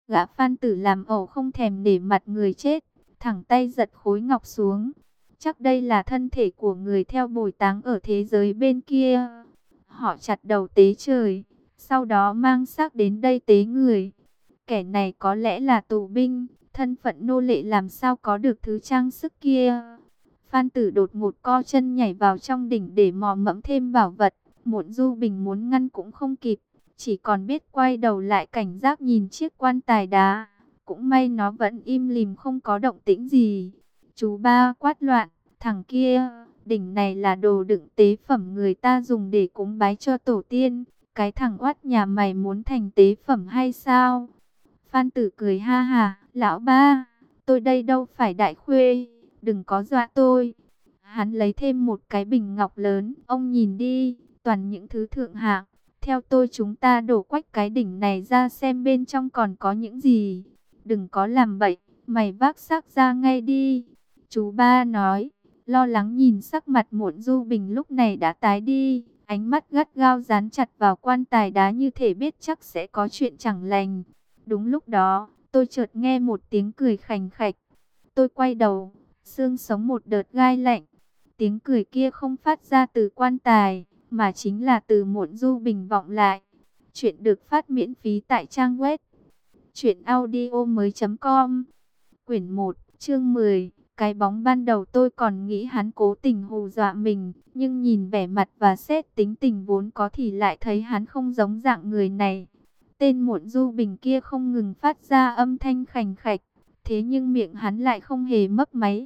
Gã Phan Tử làm ẩu không thèm để mặt người chết, thẳng tay giật khối ngọc xuống. Chắc đây là thân thể của người theo bồi táng ở thế giới bên kia. Họ chặt đầu tế trời, sau đó mang xác đến đây tế người. Kẻ này có lẽ là tù binh, thân phận nô lệ làm sao có được thứ trang sức kia. Phan Tử đột ngột co chân nhảy vào trong đỉnh để mò mẫm thêm bảo vật. Mộn Du Bình muốn ngăn cũng không kịp, chỉ còn biết quay đầu lại cảnh giác nhìn chiếc quan tài đá. Cũng may nó vẫn im lìm không có động tĩnh gì. Chú Ba quát loạn, thằng kia, đỉnh này là đồ đựng tế phẩm người ta dùng để cúng bái cho tổ tiên. Cái thằng oát nhà mày muốn thành tế phẩm hay sao? Phan Tử cười ha ha, lão ba, tôi đây đâu phải đại khuê, đừng có dọa tôi. Hắn lấy thêm một cái bình ngọc lớn, ông nhìn đi, toàn những thứ thượng hạng. Theo tôi chúng ta đổ quách cái đỉnh này ra xem bên trong còn có những gì. Đừng có làm bậy, mày vác xác ra ngay đi. Chú Ba nói, lo lắng nhìn sắc mặt Mộn Du Bình lúc này đã tái đi. Ánh mắt gắt gao dán chặt vào quan tài đá như thể biết chắc sẽ có chuyện chẳng lành. Đúng lúc đó, tôi chợt nghe một tiếng cười khành khạch. Tôi quay đầu, xương sống một đợt gai lạnh. Tiếng cười kia không phát ra từ quan tài, mà chính là từ Mộn Du Bình vọng lại. Chuyện được phát miễn phí tại trang web truyệnaudiomoi.com. Quyển 1, chương 10. Cái bóng ban đầu tôi còn nghĩ hắn cố tình hù dọa mình, nhưng nhìn vẻ mặt và xét tính tình vốn có thì lại thấy hắn không giống dạng người này. Tên Mộn Du Bình kia không ngừng phát ra âm thanh khành khạch, thế nhưng miệng hắn lại không hề mấp máy.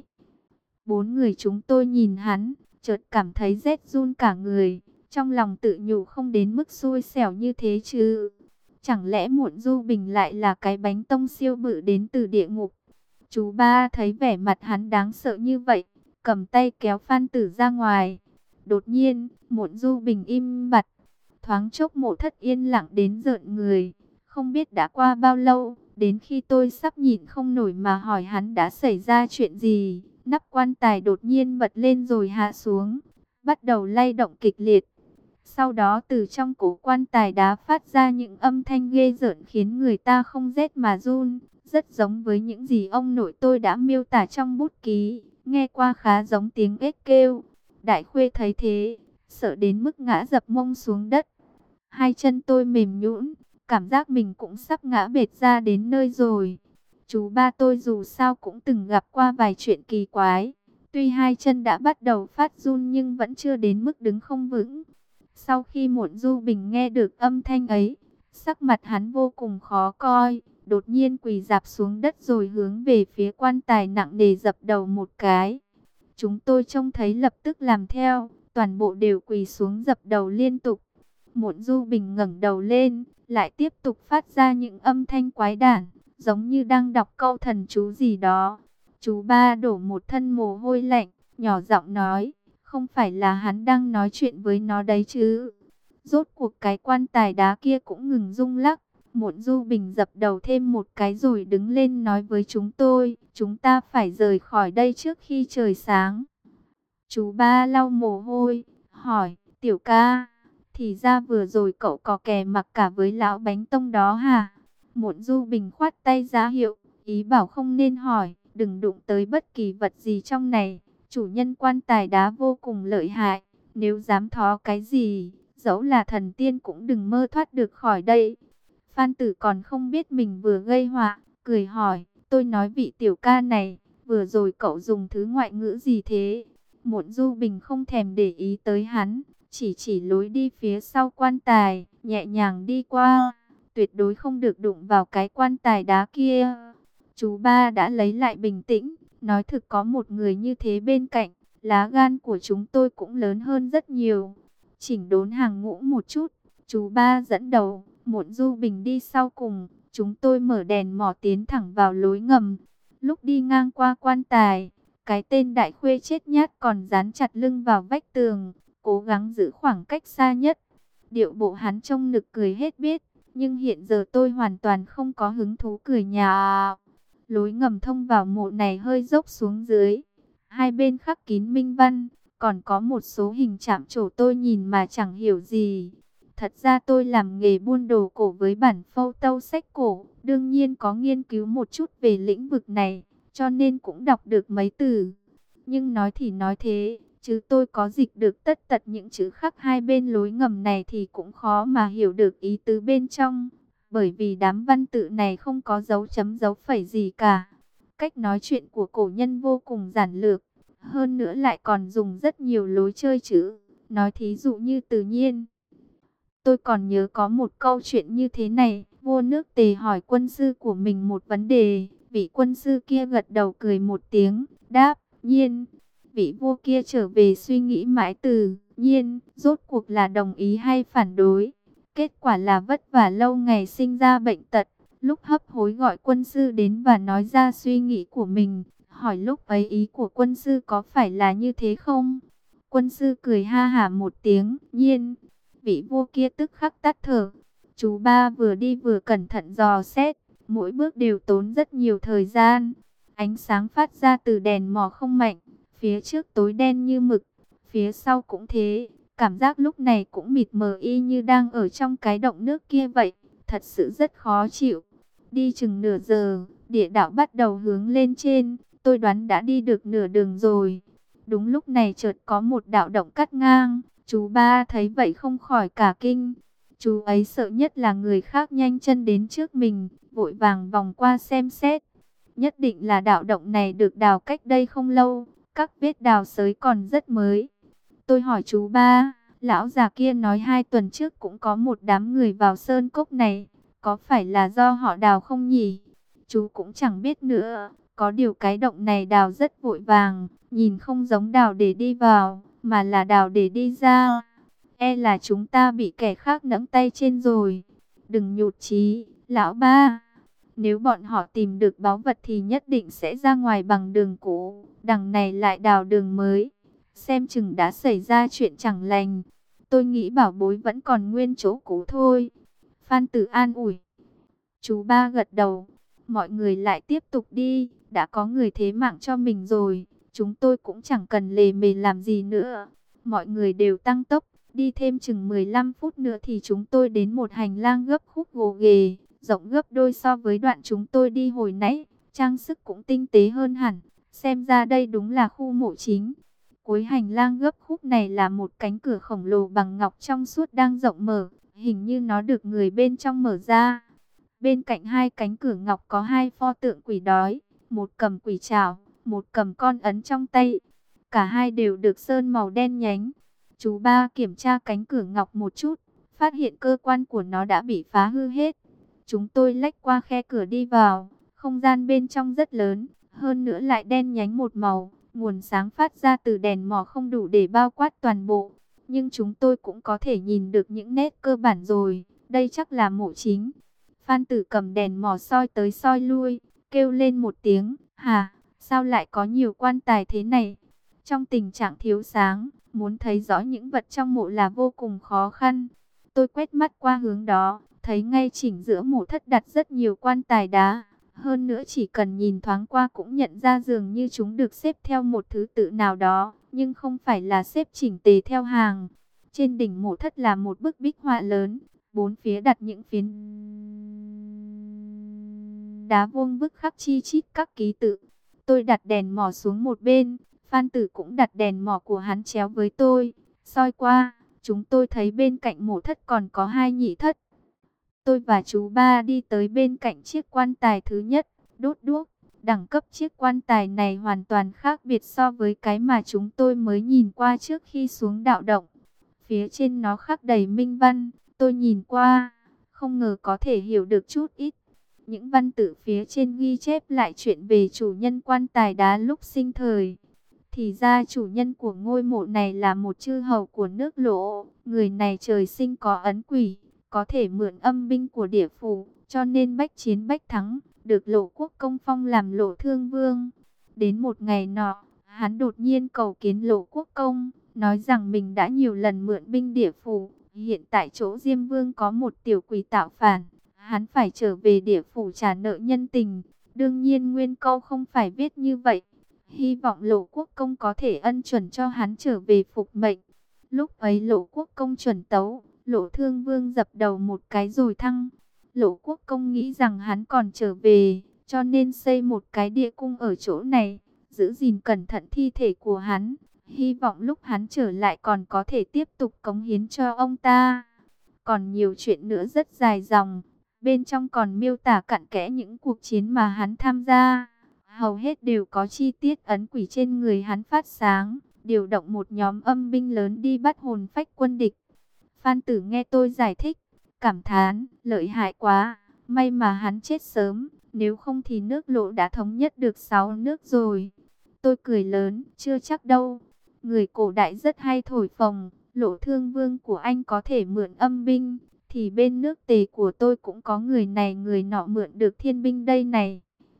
Bốn người chúng tôi nhìn hắn, chợt cảm thấy rét run cả người, trong lòng tự nhủ không đến mức xui xẻo như thế chứ. Chẳng lẽ Mộn Du Bình lại là cái bánh tông siêu bự đến từ địa ngục? Chú Ba thấy vẻ mặt hắn đáng sợ như vậy, cầm tay kéo Phan Tử ra ngoài. Đột nhiên, Mộn Du Bình im bặt, thoáng chốc Mộ Thất yên lặng đến rợn người. Không biết đã qua bao lâu, đến khi tôi sắp nhịn không nổi mà hỏi hắn đã xảy ra chuyện gì, nắp quan tài đột nhiên bật lên rồi hạ xuống, bắt đầu lay động kịch liệt. Sau đó từ trong cổ quan tài đá phát ra những âm thanh ghê rợn khiến người ta không rét mà run, rất giống với những gì ông nội tôi đã miêu tả trong bút ký, nghe qua khá giống tiếng ếch kêu. Đại Khuê thấy thế, sợ đến mức ngã dập mông xuống đất. Hai chân tôi mềm nhũn, cảm giác mình cũng sắp ngã bệt ra đến nơi rồi. Chú Ba tôi dù sao cũng từng gặp qua vài chuyện kỳ quái. Tuy hai chân đã bắt đầu phát run nhưng vẫn chưa đến mức đứng không vững. Sau khi Mộn Du Bình nghe được âm thanh ấy, sắc mặt hắn vô cùng khó coi, đột nhiên quỳ rạp xuống đất rồi hướng về phía quan tài nặng nề dập đầu một cái. Chúng tôi trông thấy lập tức làm theo, toàn bộ đều quỳ xuống dập đầu liên tục. Mộn Du Bình ngẩng đầu lên, lại tiếp tục phát ra những âm thanh quái đản, giống như đang đọc câu thần chú gì đó. Chú Ba đổ một thân mồ hôi lạnh, nhỏ giọng nói, không phải là hắn đang nói chuyện với nó đấy chứ. Rốt cuộc cái quan tài đá kia cũng ngừng rung lắc. Mộn Du Bình dập đầu thêm một cái rồi đứng lên nói với chúng tôi, chúng ta phải rời khỏi đây trước khi trời sáng. Chú Ba lau mồ hôi, hỏi, tiểu ca, thì ra vừa rồi cậu có kè mặc cả với lão bánh tông đó hả? Mộn Du Bình khoát tay ra hiệu, ý bảo không nên hỏi, đừng đụng tới bất kỳ vật gì trong này. Chủ nhân quan tài đá vô cùng lợi hại, nếu dám thó cái gì, dẫu là thần tiên cũng đừng mơ thoát được khỏi đây. Phan Tử còn không biết mình vừa gây họa, cười hỏi, tôi nói vị tiểu ca này, vừa rồi cậu dùng thứ ngoại ngữ gì thế? Mộn Du Bình không thèm để ý tới hắn, chỉ lối đi phía sau quan tài, nhẹ nhàng đi qua, tuyệt đối không được đụng vào cái quan tài đá kia. Chú Ba đã lấy lại bình tĩnh, nói thực có một người như thế bên cạnh, lá gan của chúng tôi cũng lớn hơn rất nhiều. Chỉnh đốn hàng ngũ một chút, chú Ba dẫn đầu, Mộn Du Bình đi sau cùng, chúng tôi mở đèn mò tiến thẳng vào lối ngầm. Lúc đi ngang qua quan tài, cái tên Đại Khuê chết nhát còn dán chặt lưng vào vách tường, cố gắng giữ khoảng cách xa nhất. Điệu bộ hắn trông nực cười hết biết, nhưng hiện giờ tôi hoàn toàn không có hứng thú cười nhạo. Lối ngầm thông vào mộ này hơi dốc xuống dưới, hai bên khắc kín minh văn, còn có một số hình chạm trổ tôi nhìn mà chẳng hiểu gì. Thật ra tôi làm nghề buôn đồ cổ với bản phâu tâu sách cổ, đương nhiên có nghiên cứu một chút về lĩnh vực này, cho nên cũng đọc được mấy từ. Nhưng nói thì nói thế, chứ tôi có dịch được tất tật những chữ khắc hai bên lối ngầm này thì cũng khó mà hiểu được ý tứ bên trong. Bởi vì đám văn tự này không có dấu chấm dấu phẩy gì cả. Cách nói chuyện của cổ nhân vô cùng giản lược, hơn nữa lại còn dùng rất nhiều lối chơi chữ. Nói thí dụ như tự nhiên. Tôi còn nhớ có một câu chuyện như thế này, vua nước Tề hỏi quân sư của mình một vấn đề, vị quân sư kia gật đầu cười một tiếng, đáp, nhiên. Vị vua kia trở về suy nghĩ mãi từ, nhiên, rốt cuộc là đồng ý hay phản đối. Kết quả là vất vả lâu ngày sinh ra bệnh tật, lúc hấp hối gọi quân sư đến và nói ra suy nghĩ của mình, hỏi lúc ấy ý của quân sư có phải là như thế không? Quân sư cười ha hả một tiếng, nhiên. Vị vua kia tức khắc tắt thở. Chú ba vừa đi vừa cẩn thận dò xét, mỗi bước đều tốn rất nhiều thời gian. Ánh sáng phát ra từ đèn mò không mạnh, phía trước tối đen như mực, phía sau cũng thế. Cảm giác lúc này cũng mịt mờ y như đang ở trong cái động nước kia vậy, thật sự rất khó chịu. Đi chừng nửa giờ, địa đạo bắt đầu hướng lên trên, tôi đoán đã đi được nửa đường rồi. Đúng lúc này chợt có một đạo động cắt ngang. Chú ba thấy vậy không khỏi cả kinh. Chú ấy sợ nhất là người khác nhanh chân đến trước mình, vội vàng vòng qua xem xét. Nhất định là đạo động này được đào cách đây không lâu, các vết đào xới còn rất mới. Tôi hỏi chú ba, lão già kia nói 2 tuần trước cũng có một đám người vào sơn cốc này, có phải là do họ đào không nhỉ? Chú cũng chẳng biết nữa, có điều cái động này đào rất vội vàng, nhìn không giống đào để đi vào, mà là đào để đi ra. E là chúng ta bị kẻ khác nẫng tay trên rồi. Đừng nhụt chí, lão ba. Nếu bọn họ tìm được báu vật thì nhất định sẽ ra ngoài bằng đường cũ, đằng này lại đào đường mới. Xem chừng đã xảy ra chuyện chẳng lành. Tôi nghĩ bảo bối vẫn còn nguyên chỗ cũ thôi. Phan Tử an ủi. Chú ba gật đầu. Mọi người lại tiếp tục đi. Đã có người thế mạng cho mình rồi, chúng tôi cũng chẳng cần lề mề làm gì nữa. Mọi người đều tăng tốc. Đi thêm chừng 15 phút nữa thì chúng tôi đến một hành lang gấp khúc gồ ghề, rộng gấp đôi so với đoạn chúng tôi đi hồi nãy. Trang sức cũng tinh tế hơn hẳn. Xem ra đây đúng là khu mộ chính. Cuối hành lang gấp khúc này là một cánh cửa khổng lồ bằng ngọc trong suốt đang rộng mở. Hình như nó được người bên trong mở ra. Bên cạnh hai cánh cửa ngọc có 2 pho tượng quỷ đói. Một cầm quỷ trảo, một cầm con ấn trong tay. Cả hai đều được sơn màu đen nhánh. Chú ba kiểm tra cánh cửa ngọc một chút, phát hiện cơ quan của nó đã bị phá hư hết. Chúng tôi lách qua khe cửa đi vào, không gian bên trong rất lớn, hơn nữa lại đen nhánh một màu. Nguồn sáng phát ra từ đèn mò không đủ để bao quát toàn bộ, nhưng chúng tôi cũng có thể nhìn được những nét cơ bản rồi. Đây chắc là mộ chính. Phan Tử cầm đèn mò soi tới soi lui, kêu lên một tiếng, hả, sao lại có nhiều quan tài thế này? Trong tình trạng thiếu sáng, muốn thấy rõ những vật trong mộ là vô cùng khó khăn. Tôi quét mắt qua hướng đó, thấy ngay chỉnh giữa mộ thất đặt rất nhiều quan tài đá. Hơn nữa chỉ cần nhìn thoáng qua cũng nhận ra dường như chúng được xếp theo một thứ tự nào đó, nhưng không phải là xếp chỉnh tề theo hàng. Trên đỉnh mộ thất là một bức bích họa lớn, bốn phía đặt những phiến đá vuông vức khắc chi chít các ký tự. Tôi đặt đèn mò xuống một bên, Phan Tử cũng đặt đèn mò của hắn chéo với tôi. Soi qua, chúng tôi thấy bên cạnh mộ thất còn có 2 nhị thất. Tôi và chú ba đi tới bên cạnh chiếc quan tài thứ nhất, đốt đuốc. Đẳng cấp chiếc quan tài này hoàn toàn khác biệt so với cái mà chúng tôi mới nhìn qua trước khi xuống đạo động. Phía trên nó khắc đầy minh văn, tôi nhìn qua, không ngờ có thể hiểu được chút ít. Những văn tự phía trên ghi chép lại chuyện về chủ nhân quan tài đá lúc sinh thời. Thì ra chủ nhân của ngôi mộ này là một chư hầu của nước Lỗ. Người này trời sinh có ấn quỷ, có thể mượn âm binh của địa phủ, cho nên bách chiến bách thắng, được Lỗ quốc công phong làm Lỗ Thương Vương. Đến một ngày nọ, hắn đột nhiên cầu kiến Lỗ quốc công, nói rằng mình đã nhiều lần mượn binh địa phủ, hiện tại chỗ Diêm Vương có một tiểu quỷ tạo phản, hắn phải trở về địa phủ trả nợ nhân tình. Đương nhiên nguyên câu không phải viết như vậy, hy vọng Lỗ quốc công có thể ân chuẩn cho hắn trở về phục mệnh. Lúc ấy Lỗ quốc công chuẩn tấu, Lộ Thương Vương dập đầu một cái rồi thăng. Lộ Quốc Công nghĩ rằng hắn còn trở về, cho nên xây một cái địa cung ở chỗ này, giữ gìn cẩn thận thi thể của hắn. Hy vọng lúc hắn trở lại còn có thể tiếp tục cống hiến cho ông ta. Còn nhiều chuyện nữa rất dài dòng. Bên trong còn miêu tả cặn kẽ những cuộc chiến mà hắn tham gia. Hầu hết đều có chi tiết ấn quỷ trên người hắn phát sáng. Điều động một nhóm âm binh lớn đi bắt hồn phách quân địch. Phan Tử nghe tôi giải thích, cảm thán, lợi hại quá. May mà hắn chết sớm, nếu không thì nước Lộ đã thống nhất được 6 nước rồi. Tôi cười lớn, chưa chắc đâu. Người cổ đại rất hay thổi phồng, Lộ Thương Vương của anh có thể mượn âm binh, thì bên nước Tề của tôi cũng có người này người nọ mượn được thiên binh đây này.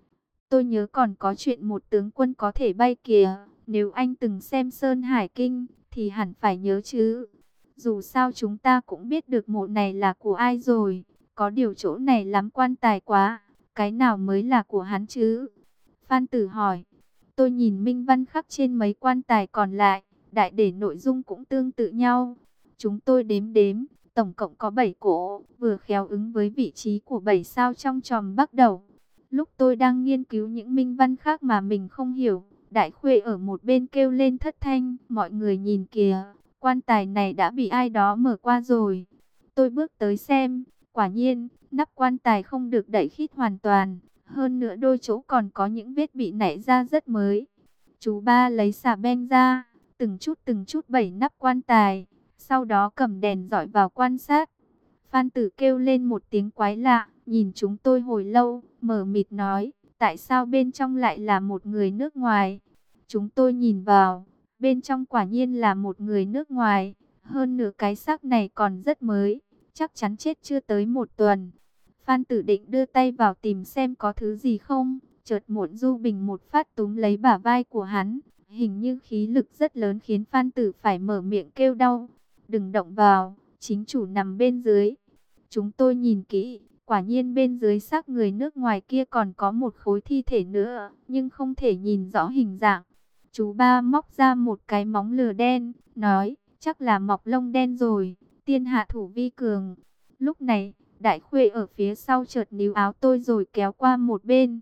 Tôi nhớ còn có chuyện một tướng quân có thể bay kìa, nếu anh từng xem Sơn Hải Kinh, thì hẳn phải nhớ chứ. Dù sao chúng ta cũng biết được mộ này là của ai rồi, có điều chỗ này lắm quan tài quá, cái nào mới là của hắn chứ? Phan Tử hỏi. Tôi nhìn minh văn khắc trên mấy quan tài còn lại, đại để nội dung cũng tương tự nhau. Chúng tôi đếm đếm, tổng cộng có 7 cỗ, vừa khéo ứng với vị trí của 7 sao trong chòm bắc đầu. Lúc tôi đang nghiên cứu những minh văn khác mà mình không hiểu, Đại Khuê ở một bên kêu lên thất thanh, mọi người nhìn kìa, quan tài này đã bị ai đó mở qua rồi. Tôi bước tới xem, quả nhiên, nắp quan tài không được đậy khít hoàn toàn, hơn nữa đôi chỗ còn có những vết bị nảy ra rất mới. Chú ba lấy xà beng ra, từng chút đẩy nắp quan tài, sau đó cầm đèn dọi vào quan sát. Phan Tử kêu lên một tiếng quái lạ, nhìn chúng tôi hồi lâu, mờ mịt nói, tại sao bên trong lại là một người nước ngoài? Chúng tôi nhìn vào, bên trong quả nhiên là một người nước ngoài, hơn nữa cái xác này còn rất mới, chắc chắn chết chưa tới 1 tuần. Phan Tử định đưa tay vào tìm xem có thứ gì không, chợt Muộn Du Bình một phát túm lấy bả vai của hắn, hình như khí lực rất lớn khiến Phan Tử phải mở miệng kêu đau. Đừng động vào, chính chủ nằm bên dưới. Chúng tôi nhìn kỹ, quả nhiên bên dưới xác người nước ngoài kia còn có một khối thi thể nữa, nhưng không thể nhìn rõ hình dạng. Chú ba móc ra một cái móng lừa đen, nói, chắc là mọc lông đen rồi, tiên hạ thủ vi cường. Lúc này, Đại Khuê ở phía sau chợt níu áo tôi rồi kéo qua một bên.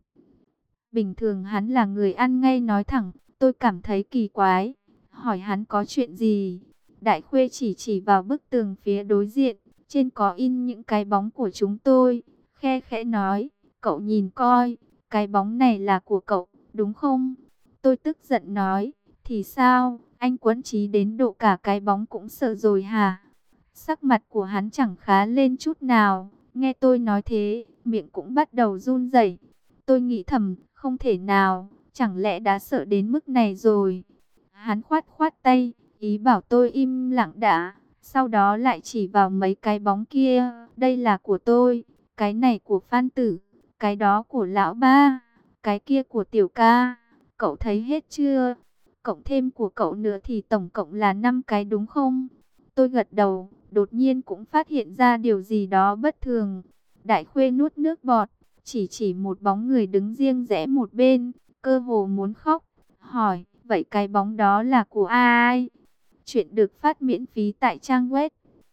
Bình thường hắn là người ăn ngay nói thẳng, tôi cảm thấy kỳ quái, hỏi hắn có chuyện gì. Đại Khuê chỉ vào bức tường phía đối diện, trên có in những cái bóng của chúng tôi, khe khẽ nói, cậu nhìn coi, cái bóng này là của cậu, đúng không? Tôi tức giận nói, thì sao, anh Quấn Trí đến độ cả cái bóng cũng sợ rồi hả? Sắc mặt của hắn chẳng khá lên chút nào, nghe tôi nói thế, miệng cũng bắt đầu run rẩy. Tôi nghĩ thầm, không thể nào, chẳng lẽ đã sợ đến mức này rồi? Hắn khoát khoát tay, ý bảo tôi im lặng đã, sau đó lại chỉ vào mấy cái bóng kia, đây là của tôi, cái này của Phan Tử, cái đó của lão ba, cái kia của tiểu ca, cậu thấy hết chưa? Cộng thêm của cậu nữa thì tổng cộng là 5 cái đúng không? Tôi gật đầu, đột nhiên cũng phát hiện ra điều gì đó bất thường. Đại Khuê nuốt nước bọt, chỉ một bóng người đứng riêng rẽ một bên, cơ hồ muốn khóc, hỏi, vậy cái bóng đó là của ai? Chuyện được phát miễn phí tại trang web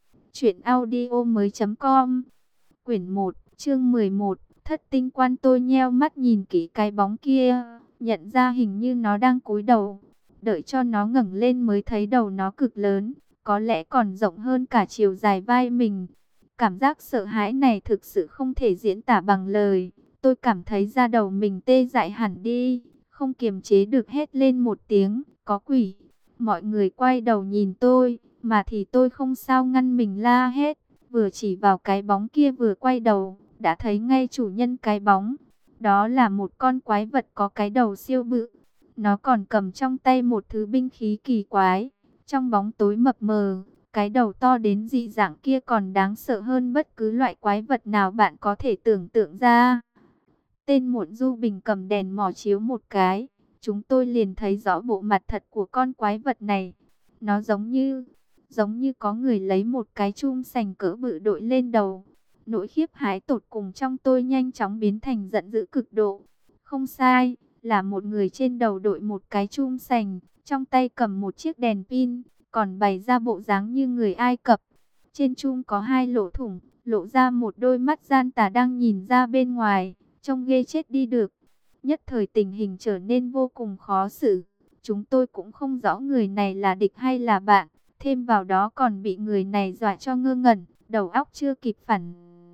truyệnaudiomoi.com. Quyển 1, chương 11, Thất tinh quan. Tôi nheo mắt nhìn kỹ cái bóng kia, nhận ra hình như nó đang cúi đầu. Đợi cho nó ngẩng lên mới thấy đầu nó cực lớn, có lẽ còn rộng hơn cả chiều dài vai mình. Cảm giác sợ hãi này thực sự không thể diễn tả bằng lời. Tôi cảm thấy da đầu mình tê dại hẳn đi, không kiềm chế được hét lên một tiếng, có quỷ. Mọi người quay đầu nhìn tôi, mà thì tôi không sao ngăn mình la hết. Vừa chỉ vào cái bóng kia vừa quay đầu, đã thấy ngay chủ nhân cái bóng. Đó là một con quái vật có cái đầu siêu bự. Nó còn cầm trong tay một thứ binh khí kỳ quái. Trong bóng tối mập mờ, cái đầu to đến dị dạng kia còn đáng sợ hơn bất cứ loại quái vật nào bạn có thể tưởng tượng ra. Tên Muộn Du Bình cầm đèn mò chiếu một cái, chúng tôi liền thấy rõ bộ mặt thật của con quái vật này. Nó giống như có người lấy một cái chum sành cỡ bự đội lên đầu. Nỗi khiếp hãi tột cùng trong tôi nhanh chóng biến thành giận dữ cực độ. Không sai, là một người trên đầu đội một cái chum sành, trong tay cầm một chiếc đèn pin, còn bày ra bộ dáng như người Ai Cập. Trên chum có hai lỗ thủng, lộ ra một đôi mắt gian tà đang nhìn ra bên ngoài, trông ghê chết đi được. Nhất thời tình hình trở nên vô cùng khó xử. Chúng tôi cũng không rõ người này là địch hay là bạn, thêm vào đó còn bị người này dọa cho ngơ ngẩn, đầu óc chưa kịp phản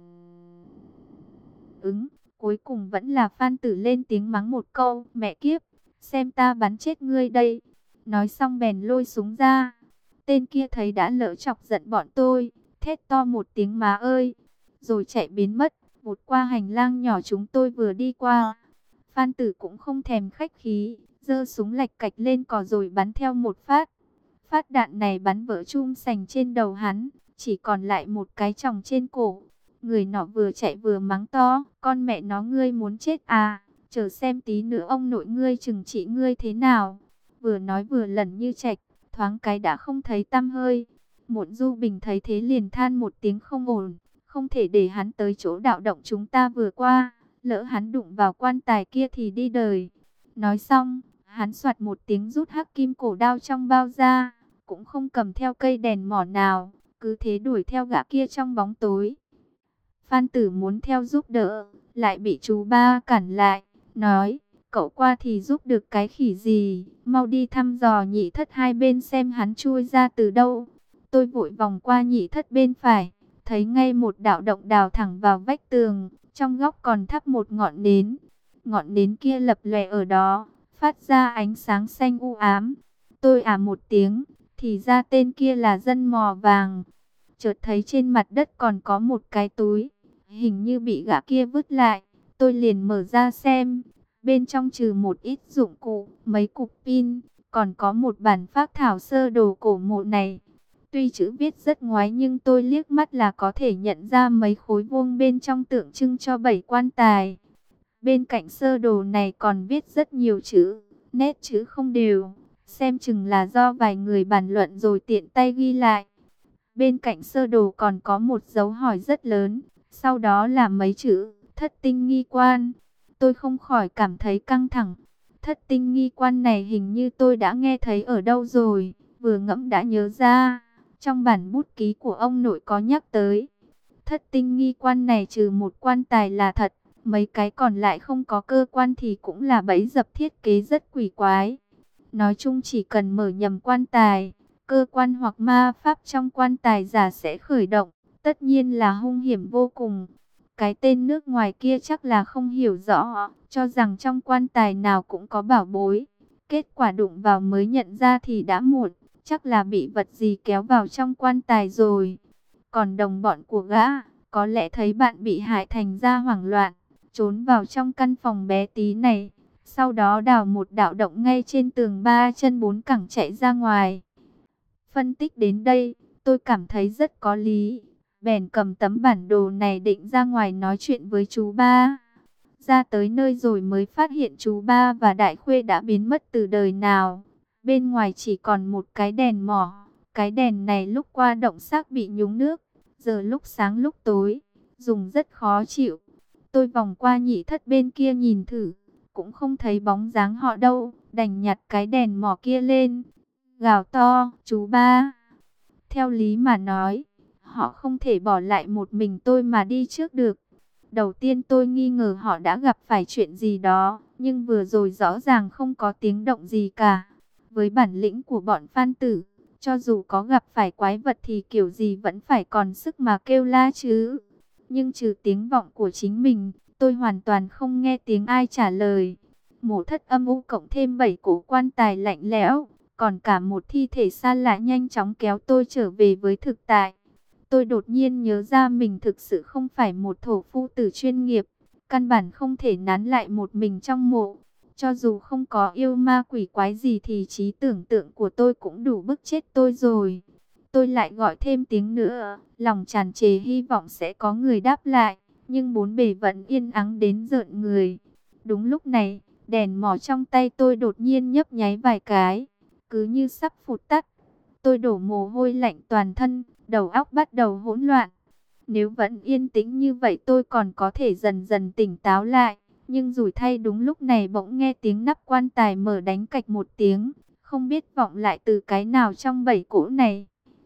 ứng. Cuối cùng vẫn là Phan Tử lên tiếng mắng một câu, mẹ kiếp, xem ta bắn chết ngươi đây. Nói xong bèn lôi súng ra. Tên kia thấy đã lỡ chọc giận bọn tôi, thét to một tiếng má ơi, rồi chạy biến mất, vụt qua hành lang nhỏ chúng tôi vừa đi qua. Phan Tử cũng không thèm khách khí, giơ súng lạch cạch lên cò rồi bắn theo một phát. Phát đạn này bắn vỡ chum sành trên đầu hắn, chỉ còn lại một cái chòng trên cổ. Người nọ vừa chạy vừa mắng to, con mẹ nó ngươi muốn chết à, chờ xem tí nữa ông nội ngươi trừng trị ngươi thế nào. Vừa nói vừa lẩn như chạch, thoáng cái đã không thấy tăm hơi. Muộn Du Bình thấy thế liền than một tiếng không ổn, không thể để hắn tới chỗ đạo động chúng ta vừa qua, lỡ hắn đụng vào quan tài kia thì đi đời. Nói xong, hắn soạt một tiếng rút hắc kim cổ đao trong bao ra, cũng không cầm theo cây đèn mỏ nào, cứ thế đuổi theo gã kia trong bóng tối. Phan Tử muốn theo giúp đỡ, lại bị chú ba cản lại, nói, cậu qua thì giúp được cái khỉ gì, mau đi thăm dò nhị thất hai bên xem hắn chui ra từ đâu. Tôi vội vòng qua nhị thất bên phải, thấy ngay một đạo động đào thẳng vào vách tường, trong góc còn thắp một ngọn nến. Ngọn nến kia lập lòe ở đó, phát ra ánh sáng xanh u ám. Tôi một tiếng, thì ra tên kia là dân mò vàng. Chợt thấy trên mặt đất còn có một cái túi, hình như bị gã kia vứt lại. Tôi liền mở ra xem, bên trong trừ một ít dụng cụ, mấy cục pin, còn có một bản phác thảo sơ đồ cổ mộ này. Tuy chữ viết rất ngoáy nhưng tôi liếc mắt là có thể nhận ra mấy khối vuông bên trong tượng trưng cho 7 quan tài. Bên cạnh sơ đồ này còn viết rất nhiều chữ, nét chữ không đều, xem chừng là do vài người bàn luận rồi tiện tay ghi lại. Bên cạnh sơ đồ còn có một dấu hỏi rất lớn, sau đó là mấy chữ, thất tinh nghi quan. Tôi không khỏi cảm thấy căng thẳng. Thất tinh nghi quan này hình như tôi đã nghe thấy ở đâu rồi, vừa ngẫm đã nhớ ra. Trong bản bút ký của ông nội có nhắc tới. Thất tinh nghi quan này trừ một quan tài là thật, mấy cái còn lại không có cơ quan thì cũng là bẫy dập thiết kế rất quỷ quái. Nói chung chỉ cần mở nhầm quan tài, cơ quan hoặc ma pháp trong quan tài giả sẽ khởi động, tất nhiên là hung hiểm vô cùng. Cái tên nước ngoài kia chắc là không hiểu rõ, cho rằng trong quan tài nào cũng có bảo bối. Kết quả đụng vào mới nhận ra thì đã muộn, chắc là bị vật gì kéo vào trong quan tài rồi. Còn đồng bọn của gã, có lẽ thấy bạn bị hại thành ra hoảng loạn, trốn vào trong căn phòng bé tí này. Sau đó đào một đạo động ngay trên tường 3 chân 4 cẳng chạy ra ngoài. Phân tích đến đây, tôi cảm thấy rất có lý. Bèn cầm tấm bản đồ này định ra ngoài nói chuyện với chú ba. Ra tới nơi rồi mới phát hiện chú ba và Đại Khuê đã biến mất từ đời nào. Bên ngoài chỉ còn một cái đèn mỏ. Cái đèn này lúc qua động xác bị nhúng nước, giờ lúc sáng lúc tối, dùng rất khó chịu. Tôi vòng qua nhị thất bên kia nhìn thử, cũng không thấy bóng dáng họ đâu, đành nhặt cái đèn mỏ kia lên. Gào to, chú ba. Theo lý mà nói, họ không thể bỏ lại một mình tôi mà đi trước được. Đầu tiên tôi nghi ngờ họ đã gặp phải chuyện gì đó, nhưng vừa rồi rõ ràng không có tiếng động gì cả. Với bản lĩnh của bọn Phan Tử, cho dù có gặp phải quái vật thì kiểu gì vẫn phải còn sức mà kêu la chứ. Nhưng trừ tiếng vọng của chính mình, tôi hoàn toàn không nghe tiếng ai trả lời. Mộ thất âm u cộng thêm 7 cổ quan tài lạnh lẽo, còn cả một thi thể xa lạ nhanh chóng kéo tôi trở về với thực tại. Tôi đột nhiên nhớ ra mình thực sự không phải một thổ phu tử chuyên nghiệp, căn bản không thể nán lại một mình trong mộ. Cho dù không có yêu ma quỷ quái gì thì trí tưởng tượng của tôi cũng đủ bức chết tôi rồi. Tôi lại gọi thêm tiếng nữa, lòng tràn trề hy vọng sẽ có người đáp lại, nhưng bốn bề vẫn yên ắng đến rợn người. Đúng lúc này, đèn mỏ trong tay tôi đột nhiên nhấp nháy vài cái, cứ như sắp phụt tắt. Tôi đổ mồ hôi lạnh toàn thân, đầu óc bắt đầu hỗn loạn. Nếu vẫn yên tĩnh như vậy tôi còn có thể dần dần tỉnh táo lại. Nhưng rủi thay đúng lúc này bỗng nghe tiếng nắp quan tài mở đánh cạch một tiếng. Không biết vọng lại từ cái nào trong 7 cỗ này.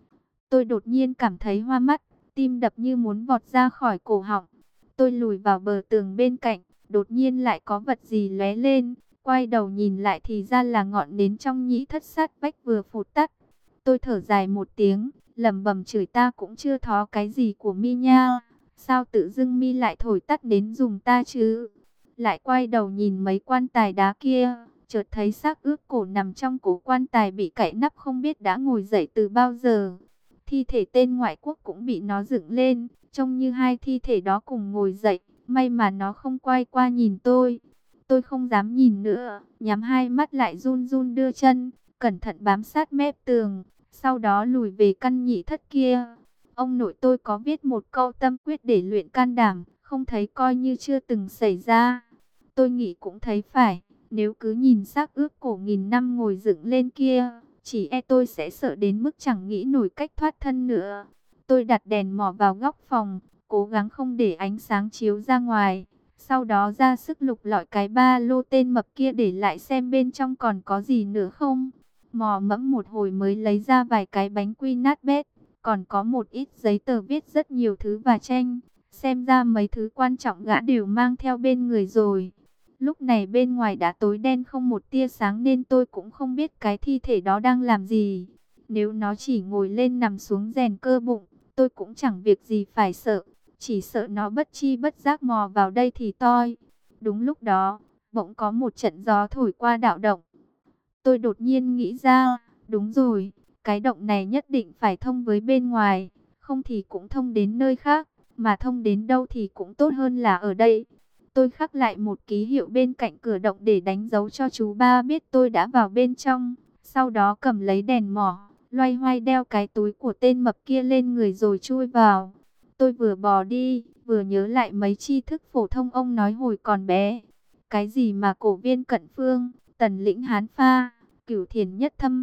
Tôi đột nhiên cảm thấy hoa mắt, tim đập như muốn vọt ra khỏi cổ họng. Tôi lùi vào bờ tường bên cạnh, đột nhiên lại có vật gì lóe lên. Quay đầu nhìn lại thì ra là ngọn nến trong nhĩ thất sát vách vừa phụt tắt. Tôi thở dài một tiếng, lẩm bẩm chửi ta cũng chưa thó cái gì của mi nha. Sao tự dưng mi lại thổi tắt nến dùng ta chứ? Lại quay đầu nhìn mấy quan tài đá kia, chợt thấy xác ướp cổ nằm trong cổ quan tài bị cạy nắp không biết đã ngồi dậy từ bao giờ. Thi thể tên ngoại quốc cũng bị nó dựng lên, trông như hai thi thể đó cùng ngồi dậy. May mà nó không quay qua nhìn tôi. Tôi không dám nhìn nữa, nhắm hai mắt lại run run đưa chân, cẩn thận bám sát mép tường, sau đó lùi về căn nhị thất kia. Ông nội tôi có viết một câu tâm quyết để luyện can đảm, không thấy coi như chưa từng xảy ra. Tôi nghĩ cũng thấy phải, nếu cứ nhìn xác ướp cổ nghìn năm ngồi dựng lên kia, chỉ e tôi sẽ sợ đến mức chẳng nghĩ nổi cách thoát thân nữa. Tôi đặt đèn mò vào góc phòng, cố gắng không để ánh sáng chiếu ra ngoài. Sau đó ra sức lục lọi cái ba lô tên mập kia để lại xem bên trong còn có gì nữa không. Mò mẫm một hồi mới lấy ra vài cái bánh quy nát bét, còn có một ít giấy tờ viết rất nhiều thứ và tranh. Xem ra mấy thứ quan trọng gã đều mang theo bên người rồi. Lúc này bên ngoài đã tối đen không một tia sáng nên tôi cũng không biết cái thi thể đó đang làm gì. Nếu nó chỉ ngồi lên nằm xuống rèn cơ bụng, tôi cũng chẳng việc gì phải sợ. Chỉ sợ nó bất chi bất giác mò vào đây thì toi. Đúng lúc đó, bỗng có một trận gió thổi qua đạo động. Tôi đột nhiên nghĩ ra, đúng rồi, cái động này nhất định phải thông với bên ngoài, không thì cũng thông đến nơi khác, mà thông đến đâu thì cũng tốt hơn là ở đây. Tôi khắc lại một ký hiệu bên cạnh cửa động để đánh dấu cho chú ba biết tôi đã vào bên trong. Sau đó cầm lấy đèn mỏ, loay hoay đeo cái túi của tên mập kia lên người rồi chui vào. Tôi vừa bò đi, vừa nhớ lại mấy tri thức phổ thông ông nói hồi còn bé. Cái gì mà cổ viên cận phương, tần lĩnh hán pha, cửu thiền nhất thâm,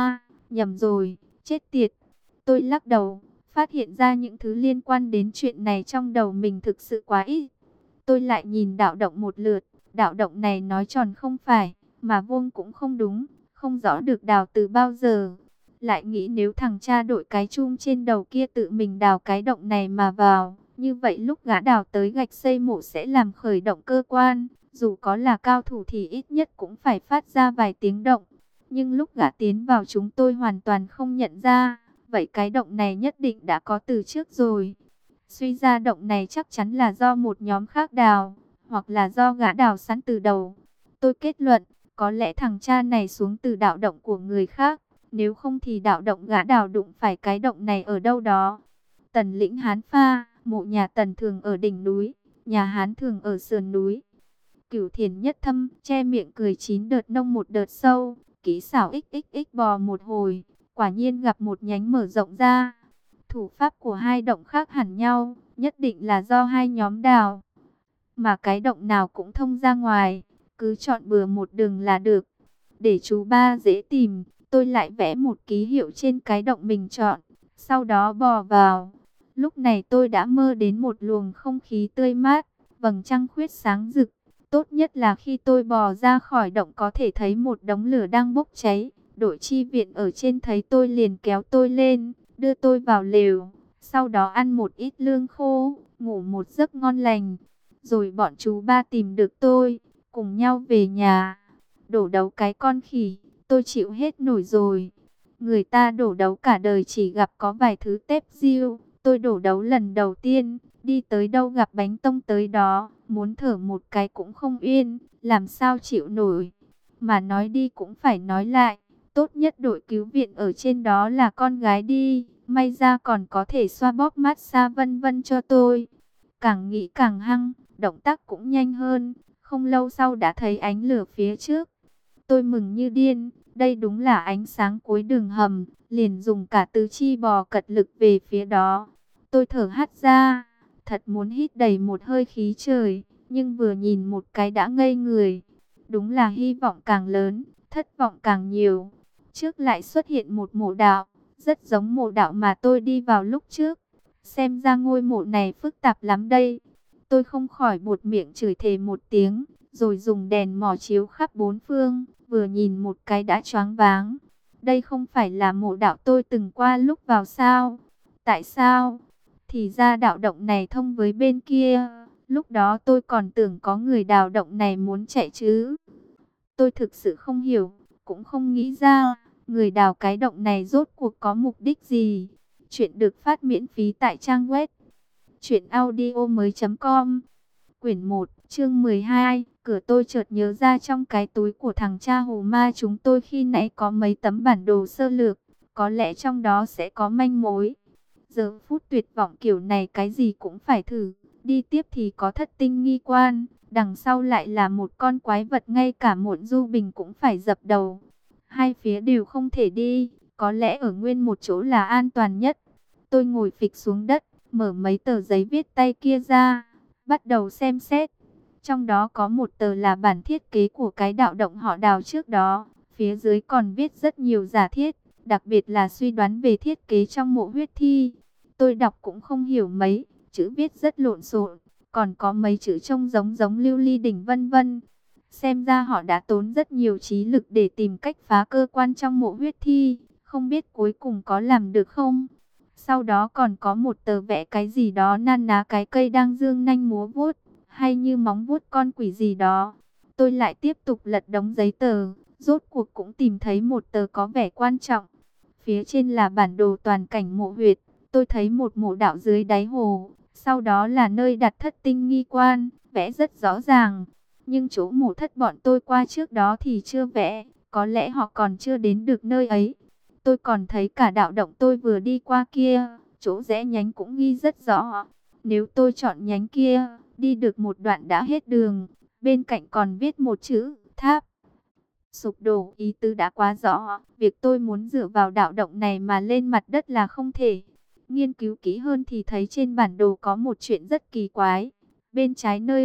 nhầm rồi, chết tiệt. Tôi lắc đầu, phát hiện ra những thứ liên quan đến chuyện này trong đầu mình thực sự quá ít. Tôi lại nhìn đạo động một lượt, đạo động này nói tròn không phải, mà vuông cũng không đúng, không rõ được đào từ bao giờ. Lại nghĩ nếu thằng cha đội cái chum trên đầu kia tự mình đào cái động này mà vào, như vậy lúc gã đào tới gạch xây mộ sẽ làm khởi động cơ quan, dù có là cao thủ thì ít nhất cũng phải phát ra vài tiếng động. Nhưng lúc gã tiến vào chúng tôi hoàn toàn không nhận ra, vậy cái động này nhất định đã có từ trước rồi. Suy ra động này chắc chắn là do một nhóm khác đào, hoặc là do gã đào sẵn từ đầu. Tôi kết luận, có lẽ thằng cha này xuống từ đạo động của người khác, nếu không thì đạo động gã đào đụng phải cái động này ở đâu đó. Tần lĩnh Hán Pha, mộ nhà Tần thường ở đỉnh núi, nhà Hán thường ở sườn núi. Cửu thiền nhất thâm, che miệng cười 9 đợt nông một đợt sâu, kỹ xảo xxx bò một hồi, quả nhiên gặp một nhánh mở rộng ra. Thủ pháp của hai động khác hẳn nhau, nhất định là do hai nhóm đào. Mà cái động nào cũng thông ra ngoài, cứ chọn bừa một đường là được. Để chú ba dễ tìm, tôi lại vẽ một ký hiệu trên cái động mình chọn, sau đó bò vào. Lúc này tôi đã mơ đến một luồng không khí tươi mát, vầng trăng khuyết sáng rực. Tốt nhất là khi tôi bò ra khỏi động có thể thấy một đống lửa đang bốc cháy. Đội chi viện ở trên thấy tôi liền kéo tôi lên, đưa tôi vào lều, sau đó ăn một ít lương khô, ngủ một giấc ngon lành. Rồi bọn chú ba tìm được tôi, cùng nhau về nhà. Đổ đấu cái con khỉ, tôi chịu hết nổi rồi. Người ta đổ đấu cả đời chỉ gặp có vài thứ tép diêu, tôi đổ đấu lần đầu tiên, đi tới đâu gặp bánh tông tới đó, muốn thở một cái cũng không yên, làm sao chịu nổi. Mà nói đi cũng phải nói lại, tốt nhất đội cứu viện ở trên đó là con gái đi, may ra còn có thể xoa bóp massage vân vân cho tôi. Càng nghĩ càng hăng, động tác cũng nhanh hơn, không lâu sau đã thấy ánh lửa phía trước. Tôi mừng như điên, đây đúng là ánh sáng cuối đường hầm, liền dùng cả tứ chi bò cật lực về phía đó. Tôi thở hắt ra, thật muốn hít đầy một hơi khí trời, nhưng vừa nhìn một cái đã ngây người. Đúng là hy vọng càng lớn, thất vọng càng nhiều. Trước lại xuất hiện một mộ đạo, rất giống mộ đạo mà tôi đi vào lúc trước. Xem ra ngôi mộ này phức tạp lắm đây. Tôi không khỏi buột miệng chửi thề một tiếng, rồi dùng đèn mò chiếu khắp bốn phương, vừa nhìn một cái đã choáng váng. Đây không phải là mộ đạo tôi từng qua lúc vào sao? Tại sao? Thì ra đạo động này thông với bên kia. Lúc đó tôi còn tưởng có người đào động này muốn chạy chứ. Tôi thực sự không hiểu, cũng không nghĩ ra, người đào cái động này rốt cuộc có mục đích gì. Chuyện được phát miễn phí tại trang web truyệnaudiomoi.com. Quyển 1, chương 12, cửa tôi chợt nhớ ra trong cái túi của thằng cha Hồ Ma chúng tôi khi nãy có mấy tấm bản đồ sơ lược, có lẽ trong đó sẽ có manh mối. Giờ phút tuyệt vọng kiểu này cái gì cũng phải thử, đi tiếp thì có thất tinh nghi quan, đằng sau lại là một con quái vật ngay cả Muộn Du Bình cũng phải dập đầu. Hai phía đều không thể đi, có lẽ ở nguyên một chỗ là an toàn nhất. Tôi ngồi phịch xuống đất, mở mấy tờ giấy viết tay kia ra, bắt đầu xem xét. Trong đó có một tờ là bản thiết kế của cái đạo động họ đào trước đó, phía dưới còn viết rất nhiều giả thiết, đặc biệt là suy đoán về thiết kế trong mộ huyết thi. Tôi đọc cũng không hiểu mấy, chữ viết rất lộn xộn, còn có mấy chữ trông giống giống lưu ly đỉnh vân vân. Xem ra họ đã tốn rất nhiều trí lực để tìm cách phá cơ quan trong mộ huyết thi, không biết cuối cùng có làm được không. Sau đó còn có một tờ vẽ cái gì đó nan ná cái cây đang dương nanh múa vuốt, hay như móng vuốt con quỷ gì đó. Tôi lại tiếp tục lật đống giấy tờ, rốt cuộc cũng tìm thấy một tờ có vẻ quan trọng. Phía trên là bản đồ toàn cảnh mộ huyệt, tôi thấy một mộ đạo dưới đáy hồ, sau đó là nơi đặt thất tinh nghi quan, vẽ rất rõ ràng. Nhưng chỗ mộ thất bọn tôi qua trước đó thì chưa vẽ, có lẽ họ còn chưa đến được nơi ấy. Tôi còn thấy cả đạo động tôi vừa đi qua kia, chỗ rẽ nhánh cũng ghi rất rõ. Nếu tôi chọn nhánh kia, đi được một đoạn đã hết đường. Bên cạnh còn viết một chữ, tháp. Sụp đổ, ý tứ đã quá rõ. Việc tôi muốn dựa vào đạo động này mà lên mặt đất là không thể. Nghiên cứu kỹ hơn thì thấy trên bản đồ có một chuyện rất kỳ quái. Bên trái nơi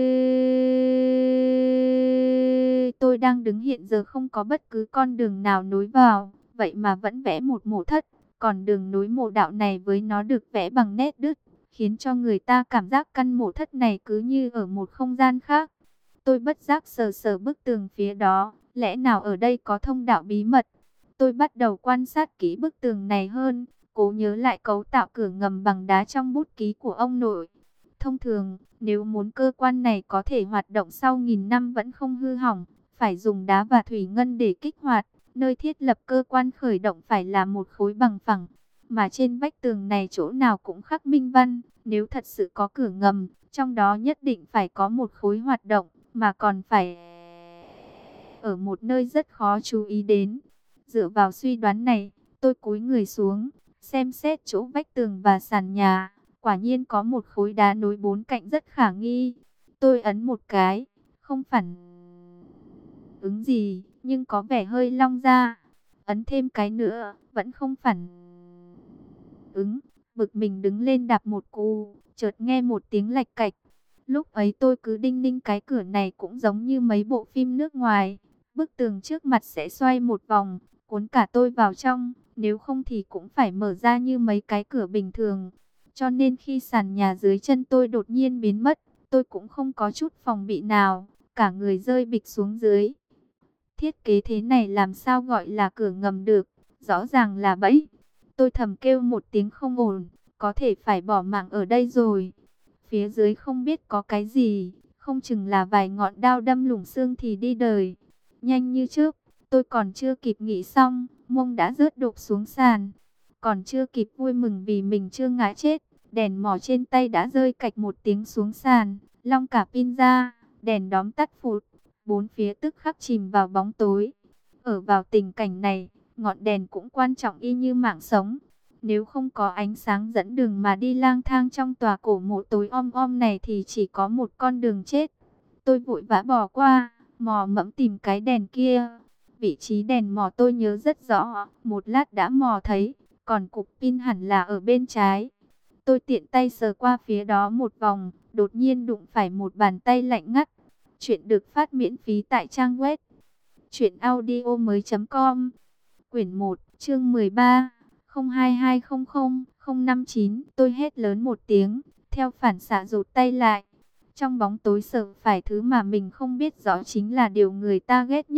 tôi đang đứng hiện giờ không có bất cứ con đường nào nối vào, vậy mà vẫn vẽ một mộ thất. Còn đường nối mộ đạo này với nó được vẽ bằng nét đứt, khiến cho người ta cảm giác căn mộ thất này cứ như ở một không gian khác. Tôi bất giác sờ sờ bức tường phía đó, lẽ nào ở đây có thông đạo bí mật? Tôi bắt đầu quan sát kỹ bức tường này hơn, cố nhớ lại cấu tạo cửa ngầm bằng đá trong bút ký của ông nội. Thông thường, nếu muốn cơ quan này có thể hoạt động sau nghìn năm vẫn không hư hỏng, phải dùng đá và thủy ngân để kích hoạt. Nơi thiết lập cơ quan khởi động phải là một khối bằng phẳng, mà trên vách tường này chỗ nào cũng khắc minh văn. Nếu thật sự có cửa ngầm, trong đó nhất định phải có một khối hoạt động, mà còn phải ở một nơi rất khó chú ý đến. Dựa vào suy đoán này, tôi cúi người xuống, xem xét chỗ vách tường và sàn nhà. Quả nhiên có một khối đá nối bốn cạnh rất khả nghi. Tôi ấn một cái, không phản ứng gì, nhưng có vẻ hơi long ra. Ấn thêm cái nữa, vẫn không phản ứng. Bực mình đứng lên đạp một cú, chợt nghe một tiếng lạch cạch. Lúc ấy tôi cứ đinh ninh cái cửa này cũng giống như mấy bộ phim nước ngoài. Bức tường trước mặt sẽ xoay một vòng, cuốn cả tôi vào trong. Nếu không thì cũng phải mở ra như mấy cái cửa bình thường. Cho nên khi sàn nhà dưới chân tôi đột nhiên biến mất, tôi cũng không có chút phòng bị nào. Cả người rơi bịch xuống dưới. Thiết kế thế này làm sao gọi là cửa ngầm được, rõ ràng là bẫy. Tôi thầm kêu một tiếng không ổn, có thể phải bỏ mạng ở đây rồi. Phía dưới không biết có cái gì, không chừng là vài ngọn đao đâm lủng xương thì đi đời. Nhanh như trước, tôi còn chưa kịp nghĩ xong, mông đã rớt đột xuống sàn. Còn chưa kịp vui mừng vì mình chưa ngã chết, đèn mỏ trên tay đã rơi cạch một tiếng xuống sàn, long cả pin ra, đèn đóm tắt phụt. Bốn phía tức khắc chìm vào bóng tối. Ở vào tình cảnh này, ngọn đèn cũng quan trọng y như mạng sống. Nếu không có ánh sáng dẫn đường mà đi lang thang trong tòa cổ mộ tối om om này thì chỉ có một con đường chết. Tôi vội vã bỏ qua, mò mẫm tìm cái đèn kia. Vị trí đèn mò tôi nhớ rất rõ, một lát đã mò thấy, còn cục pin hẳn là ở bên trái. Tôi tiện tay sờ qua phía đó một vòng, đột nhiên đụng phải một bàn tay lạnh ngắt. Chuyện được phát miễn phí tại trang web truyệnaudiomoi.com. Quyển 1, chương 13, 02200059. Tôi hét lớn một tiếng, theo phản xạ rụt tay lại. Trong bóng tối sợ phải thứ mà mình không biết rõ chính là điều người ta ghét nhất.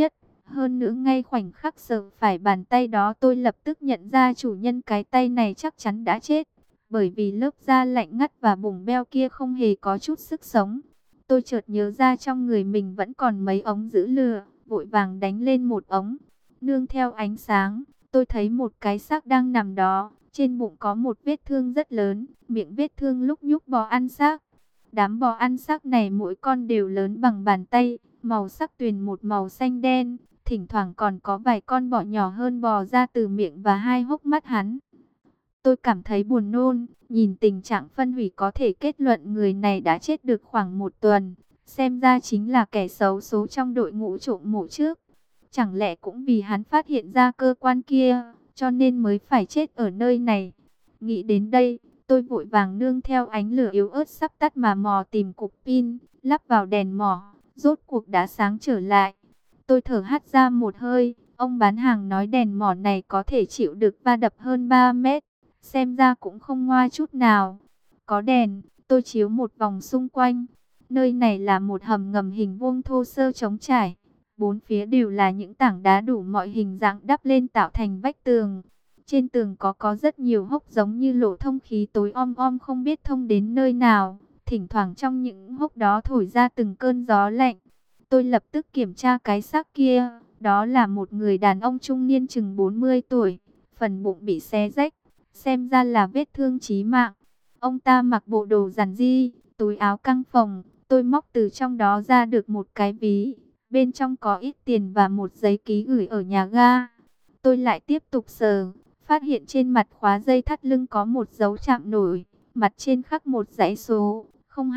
Hơn nữa ngay khoảnh khắc sờ phải bàn tay đó, tôi lập tức nhận ra chủ nhân cái tay này chắc chắn đã chết, bởi vì lớp da lạnh ngắt và bùng beo kia không hề có chút sức sống. Tôi chợt nhớ ra trong người mình vẫn còn mấy ống giữ lửa, vội vàng đánh lên một ống. Nương theo ánh sáng, tôi thấy một cái xác đang nằm đó, trên bụng có một vết thương rất lớn, miệng vết thương lúc nhúc bò ăn xác. Đám bò ăn xác này mỗi con đều lớn bằng bàn tay, màu sắc tuyền một màu xanh đen, thỉnh thoảng còn có vài con bọ nhỏ hơn bò ra từ miệng và hai hốc mắt hắn. Tôi cảm thấy buồn nôn, nhìn tình trạng phân hủy có thể kết luận người này đã chết được khoảng 1 tuần, xem ra chính là kẻ xấu số trong đội ngũ trộm mộ trước. Chẳng lẽ cũng vì hắn phát hiện ra cơ quan kia, cho nên mới phải chết ở nơi này. Nghĩ đến đây, tôi vội vàng nương theo ánh lửa yếu ớt sắp tắt mà mò tìm cục pin, lắp vào đèn mỏ, rốt cuộc đã sáng trở lại. Tôi thở hắt ra một hơi, ông bán hàng nói đèn mỏ này có thể chịu được va đập hơn 3 mét, xem ra cũng không ngoa chút nào. Có đèn, tôi chiếu một vòng xung quanh. Nơi này là một hầm ngầm hình vuông thô sơ trống trải. Bốn phía đều là những tảng đá đủ mọi hình dạng đắp lên tạo thành vách tường. Trên tường có rất nhiều hốc giống như lỗ thông khí tối om không biết thông đến nơi nào. Thỉnh thoảng trong những hốc đó thổi ra từng cơn gió lạnh. Tôi lập tức kiểm tra cái xác kia. Đó là một người đàn ông trung niên chừng 40 tuổi. Phần bụng bị xé rách, xem ra là vết thương chí mạng. Ông ta mặc bộ đồ giản dị, túi áo căng phồng. Tôi móc từ trong đó ra được một cái ví. Bên trong có ít tiền và một giấy ký gửi ở nhà ga. Tôi lại tiếp tục sờ, phát hiện trên mặt khóa dây thắt lưng có một dấu chạm nổi. Mặt trên khắc một dãy số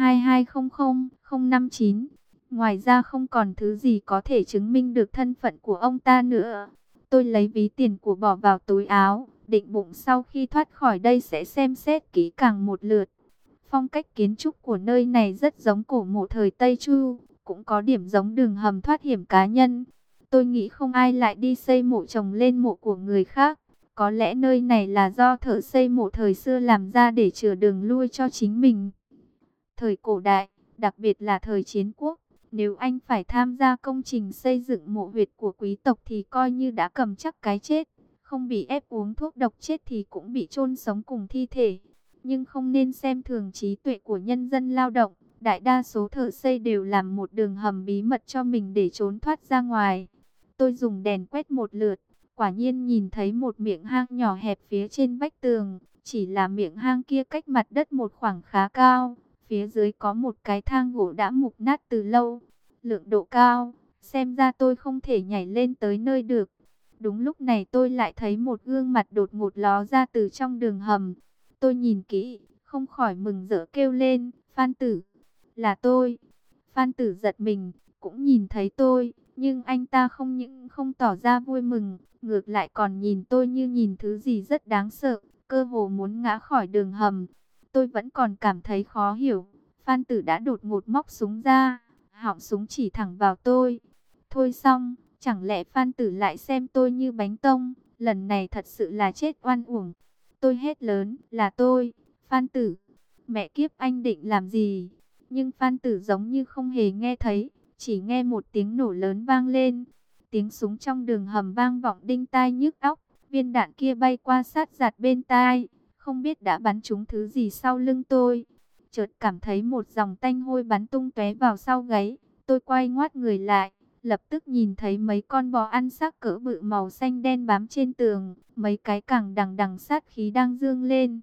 02200059. Ngoài ra không còn thứ gì có thể chứng minh được thân phận của ông ta nữa. Tôi lấy ví tiền của bỏ vào túi áo, định bụng sau khi thoát khỏi đây sẽ xem xét kỹ càng một lượt. Phong cách kiến trúc của nơi này rất giống cổ mộ thời Tây Chu, cũng có điểm giống đường hầm thoát hiểm cá nhân. Tôi nghĩ không ai lại đi xây mộ chồng lên mộ của người khác. Có lẽ nơi này là do thợ xây mộ thời xưa làm ra để chừa đường lui cho chính mình. Thời cổ đại, đặc biệt là thời chiến quốc, nếu anh phải tham gia công trình xây dựng mộ huyệt của quý tộc thì coi như đã cầm chắc cái chết. Không bị ép uống thuốc độc chết thì cũng bị chôn sống cùng thi thể. Nhưng không nên xem thường trí tuệ của nhân dân lao động. Đại đa số thợ xây đều làm một đường hầm bí mật cho mình để trốn thoát ra ngoài. Tôi dùng đèn quét một lượt, quả nhiên nhìn thấy một miệng hang nhỏ hẹp phía trên vách tường. Chỉ là miệng hang kia cách mặt đất một khoảng khá cao. Phía dưới có một cái thang gỗ đã mục nát từ lâu. Lượng độ cao, xem ra tôi không thể nhảy lên tới nơi được. Đúng lúc này tôi lại thấy một gương mặt đột ngột ló ra từ trong đường hầm. Tôi nhìn kỹ, không khỏi mừng rỡ kêu lên, Phan Tử, là tôi. Phan Tử giật mình, cũng nhìn thấy tôi, nhưng anh ta không những không tỏ ra vui mừng, ngược lại còn nhìn tôi như nhìn thứ gì rất đáng sợ, cơ hồ muốn ngã khỏi đường hầm. Tôi vẫn còn cảm thấy khó hiểu, Phan Tử đã đột ngột móc súng ra, họng súng chỉ thẳng vào tôi. Thôi xong, chẳng lẽ Phan Tử lại xem tôi như bánh tông, lần này thật sự là chết oan uổng. Tôi hét lớn, là tôi, Phan Tử. Mẹ kiếp, anh định làm gì? Nhưng Phan Tử giống như không hề nghe thấy, chỉ nghe một tiếng nổ lớn vang lên. Tiếng súng trong đường hầm vang vọng đinh tai nhức óc, viên đạn kia bay qua sát giạt bên tai, không biết đã bắn trúng thứ gì sau lưng tôi. Chợt cảm thấy một dòng tanh hôi bắn tung tóe vào sau gáy, tôi quay ngoắt người lại, lập tức nhìn thấy mấy con bò ăn xác cỡ bự màu xanh đen bám trên tường, mấy cái càng đằng đằng sát khí đang dương lên.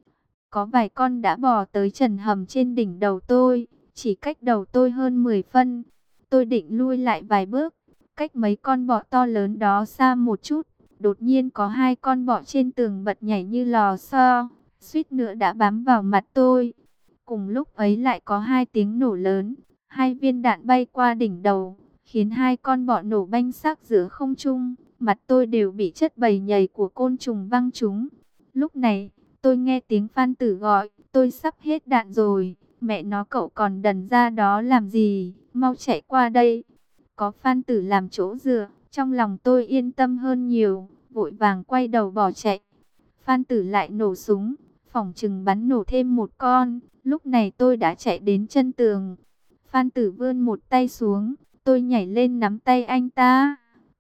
Có vài con đã bò tới trần hầm trên đỉnh đầu tôi, chỉ cách đầu tôi hơn 10 phân. Tôi định lui lại vài bước, cách mấy con bọ to lớn đó xa một chút. Đột nhiên có hai con bọ trên tường bật nhảy như lò xo, suýt nữa đã bám vào mặt tôi. Cùng lúc ấy lại có hai tiếng nổ lớn, hai viên đạn bay qua đỉnh đầu, khiến hai con bọ nổ banh xác giữa không trung. Mặt tôi đều bị chất bầy nhầy của côn trùng văng trúng. Lúc này, tôi nghe tiếng Phan Tử gọi, tôi sắp hết đạn rồi, mẹ nó cậu còn đần ra đó làm gì, mau chạy qua đây. Có Phan Tử làm chỗ dựa, trong lòng tôi yên tâm hơn nhiều, vội vàng quay đầu bỏ chạy. Phan Tử lại nổ súng, phỏng chừng bắn nổ thêm một con, lúc này tôi đã chạy đến chân tường. Phan Tử vươn một tay xuống, tôi nhảy lên nắm tay anh ta.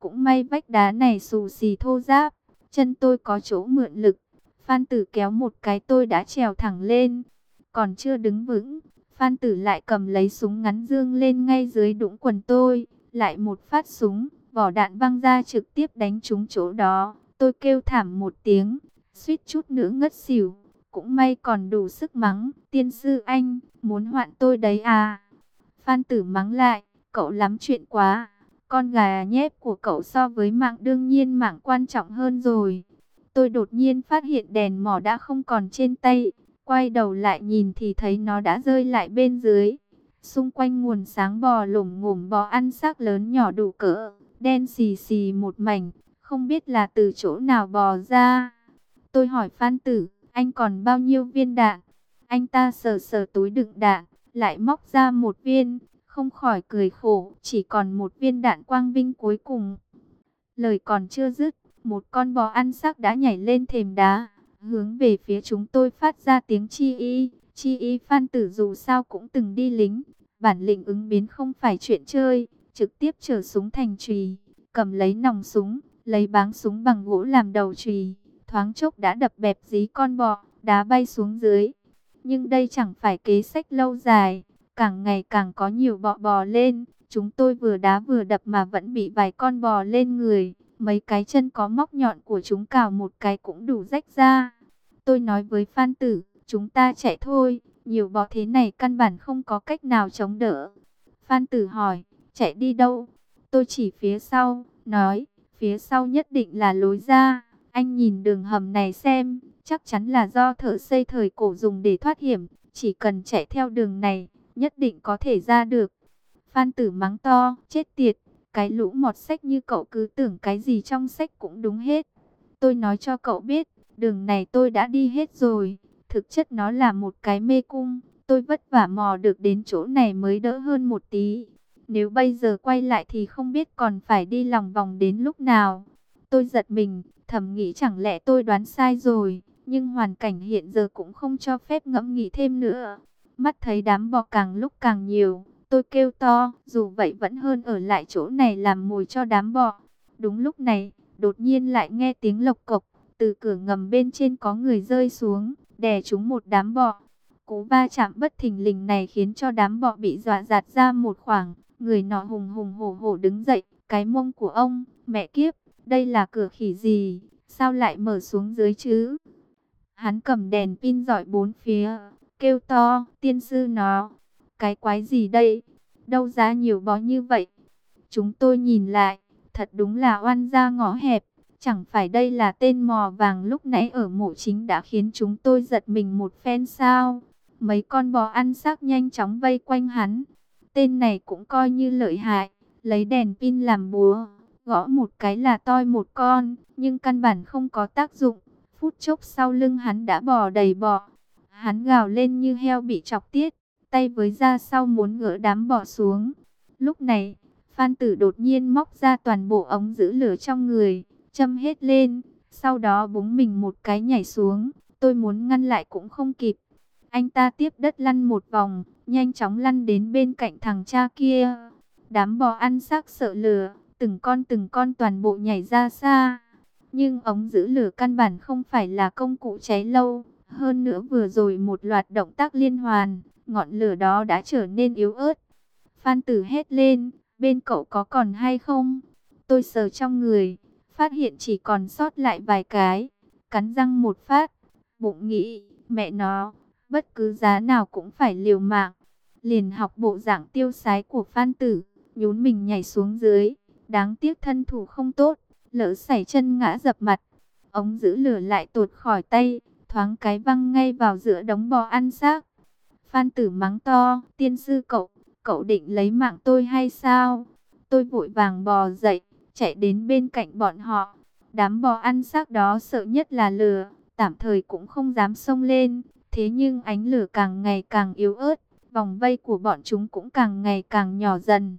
Cũng may vách đá này xù xì thô ráp, chân tôi có chỗ mượn lực. Phan Tử kéo một cái tôi đã trèo thẳng lên. Còn chưa đứng vững, Phan Tử lại cầm lấy súng ngắn dương lên ngay dưới đũng quần tôi. Lại một phát súng, vỏ đạn văng ra trực tiếp đánh trúng chỗ đó. Tôi kêu thảm một tiếng, suýt chút nữa ngất xỉu. Cũng may còn đủ sức mắng, tiên sư anh, muốn hoạn tôi đấy à. Phan Tử mắng lại, cậu lắm chuyện quá. Con gà nhép của cậu so với mạng đương nhiên mạng quan trọng hơn rồi. Tôi đột nhiên phát hiện đèn mỏ đã không còn trên tay. Quay đầu lại nhìn thì thấy nó đã rơi lại bên dưới. Xung quanh nguồn sáng bò lổm ngổm bò ăn xác lớn nhỏ đủ cỡ. Đen xì xì một mảnh, không biết là từ chỗ nào bò ra. Tôi hỏi Phan Tử, anh còn bao nhiêu viên đạn? Anh ta sờ sờ túi đựng đạn, lại móc ra một viên, không khỏi cười khổ, chỉ còn một viên đạn quang vinh cuối cùng. Lời còn chưa dứt, một con bò ăn xác đã nhảy lên thềm đá, hướng về phía chúng tôi phát ra tiếng chi y. Chi y. Phan Tử dù sao cũng từng đi lính, bản lĩnh ứng biến không phải chuyện chơi, trực tiếp chở súng thành chùy, cầm lấy nòng súng, lấy báng súng bằng gỗ làm đầu chùy, thoáng chốc đã đập bẹp dí con bò, đá bay xuống dưới. Nhưng đây chẳng phải kế sách lâu dài, càng ngày càng có nhiều bọ bò lên, chúng tôi vừa đá vừa đập mà vẫn bị vài con bò lên người, mấy cái chân có móc nhọn của chúng cào một cái cũng đủ rách ra. Tôi nói với Phan Tử, chúng ta chạy thôi, nhiều bọ thế này căn bản không có cách nào chống đỡ. Phan Tử hỏi, chạy đi đâu? Tôi chỉ phía sau, nói, phía sau nhất định là lối ra, anh nhìn đường hầm này xem, chắc chắn là do thợ xây thời cổ dùng để thoát hiểm, chỉ cần chạy theo đường này, nhất định có thể ra được. Phan Tử mắng to, chết tiệt, cái lũ mọt sách như cậu cứ tưởng cái gì trong sách cũng đúng hết. Tôi nói cho cậu biết, đường này tôi đã đi hết rồi, thực chất nó là một cái mê cung, tôi vất vả mò được đến chỗ này mới đỡ hơn một tí. Nếu bây giờ quay lại thì không biết còn phải đi lòng vòng đến lúc nào. Tôi giật mình, thầm nghĩ chẳng lẽ tôi đoán sai rồi, nhưng hoàn cảnh hiện giờ cũng không cho phép ngẫm nghĩ thêm nữa. Mắt thấy đám bọ càng lúc càng nhiều, tôi kêu to, dù vậy vẫn hơn ở lại chỗ này làm mồi cho đám bọ. Đúng lúc này, đột nhiên lại nghe tiếng lộc cộc, từ cửa ngầm bên trên có người rơi xuống, đè trúng một đám bọ. Cú va chạm bất thình lình này khiến cho đám bọ bị dọa dạt ra một khoảng, người nọ hùng hùng hổ hổ đứng dậy, cái mông của ông, mẹ kiếp, đây là cửa khỉ gì, sao lại mở xuống dưới chứ? Hắn cầm đèn pin rọi bốn phía, kêu to, tiên sư nó, cái quái gì đây, đâu ra nhiều bó như vậy? Chúng tôi nhìn lại, thật đúng là oan gia ngõ hẹp, chẳng phải đây là tên mò vàng lúc nãy ở mộ chính đã khiến chúng tôi giật mình một phen sao? Mấy con bò ăn xác nhanh chóng vây quanh hắn, tên này cũng coi như lợi hại, lấy đèn pin làm búa, gõ một cái là toi một con, nhưng căn bản không có tác dụng. Phút chốc sau lưng hắn đã bò đầy bọ. Hắn gào lên như heo bị chọc tiết, tay với ra sau muốn gỡ đám bọ xuống. Lúc này, Phan Tử đột nhiên móc ra toàn bộ ống giữ lửa trong người, châm hết lên, sau đó búng mình một cái nhảy xuống. Tôi muốn ngăn lại cũng không kịp. Anh ta tiếp đất lăn một vòng, nhanh chóng lăn đến bên cạnh thằng cha kia. Đám bò ăn xác sợ lửa, từng con toàn bộ nhảy ra xa. Nhưng ống giữ lửa căn bản không phải là công cụ cháy lâu. Hơn nữa vừa rồi một loạt động tác liên hoàn, ngọn lửa đó đã trở nên yếu ớt. Phan Tử hét lên, bên cậu có còn hay không? Tôi sờ trong người, phát hiện chỉ còn sót lại vài cái. Cắn răng một phát, bụng nghĩ, mẹ nó, bất cứ giá nào cũng phải liều mạng. Liền học bộ dạng tiêu sái của Phan Tử, nhún mình nhảy xuống dưới. Đáng tiếc thân thủ không tốt, lỡ sảy chân ngã dập mặt. Ống giữ lửa lại tuột khỏi tay, thoáng cái văng ngay vào giữa đống bò ăn xác. Phan Tử mắng to, tiên sư cậu định lấy mạng tôi hay sao? Tôi vội vàng bò dậy, chạy đến bên cạnh bọn họ. Đám bò ăn xác đó sợ nhất là lửa, tạm thời cũng không dám xông lên. Thế nhưng ánh lửa càng ngày càng yếu ớt, vòng vây của bọn chúng cũng càng ngày càng nhỏ dần.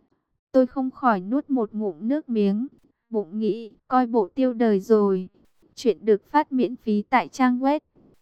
Tôi không khỏi nuốt một ngụm nước miếng, bụng nghĩ, coi bộ tiêu đời rồi. Chuyện được phát miễn phí tại trang web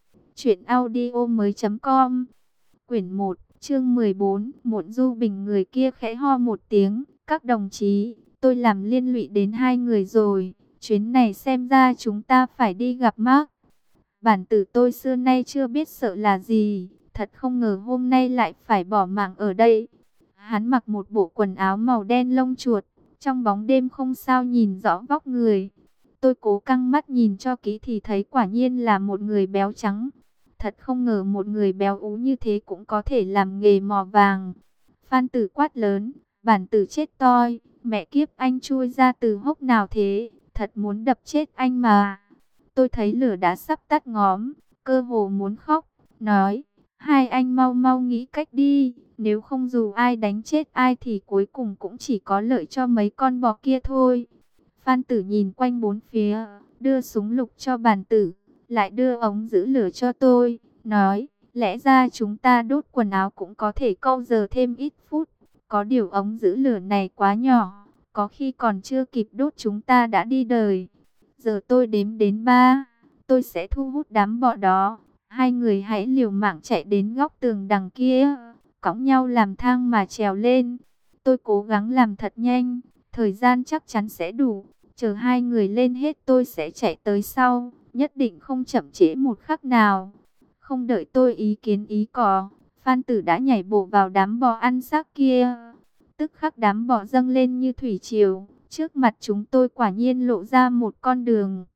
truyệnaudiomoi.com. Quyển 1, chương 14, Muộn Du Bình. Người kia khẽ ho một tiếng, các đồng chí, tôi làm liên lụy đến hai người rồi. Chuyến này xem ra chúng ta phải đi gặp Mark. Bản tử tôi xưa nay chưa biết sợ là gì, thật không ngờ hôm nay lại phải bỏ mạng ở đây. Hắn mặc một bộ quần áo màu đen lông chuột, trong bóng đêm không sao nhìn rõ vóc người. Tôi cố căng mắt nhìn cho kỹ thì thấy quả nhiên là một người béo trắng. Thật không ngờ một người béo ú như thế cũng có thể làm nghề mò vàng. Phan Tử quát lớn, bản tử chết toi, mẹ kiếp anh chui ra từ hốc nào thế, thật muốn đập chết anh mà. Tôi thấy lửa đã sắp tắt ngóm, cơ hồ muốn khóc, nói, hai anh mau mau nghĩ cách đi, nếu không dù ai đánh chết ai thì cuối cùng cũng chỉ có lợi cho mấy con bò kia thôi. Phan Tử nhìn quanh bốn phía, đưa súng lục cho bản tử, lại đưa ống giữ lửa cho tôi, nói, lẽ ra chúng ta đốt quần áo cũng có thể câu giờ thêm ít phút, có điều ống giữ lửa này quá nhỏ, có khi còn chưa kịp đốt chúng ta đã đi đời. Giờ tôi đếm đến 3, tôi sẽ thu hút đám bọ đó. Hai người hãy liều mạng chạy đến góc tường đằng kia, cõng nhau làm thang mà trèo lên. Tôi cố gắng làm thật nhanh, thời gian chắc chắn sẽ đủ. Chờ hai người lên hết tôi sẽ chạy tới sau, nhất định không chậm trễ một khắc nào. Không đợi tôi ý kiến ý cò, Phan Tử đã nhảy bổ vào đám bò ăn xác kia. Tức khắc đám bò dâng lên như thủy triều. Trước mặt chúng tôi quả nhiên lộ ra một con đường.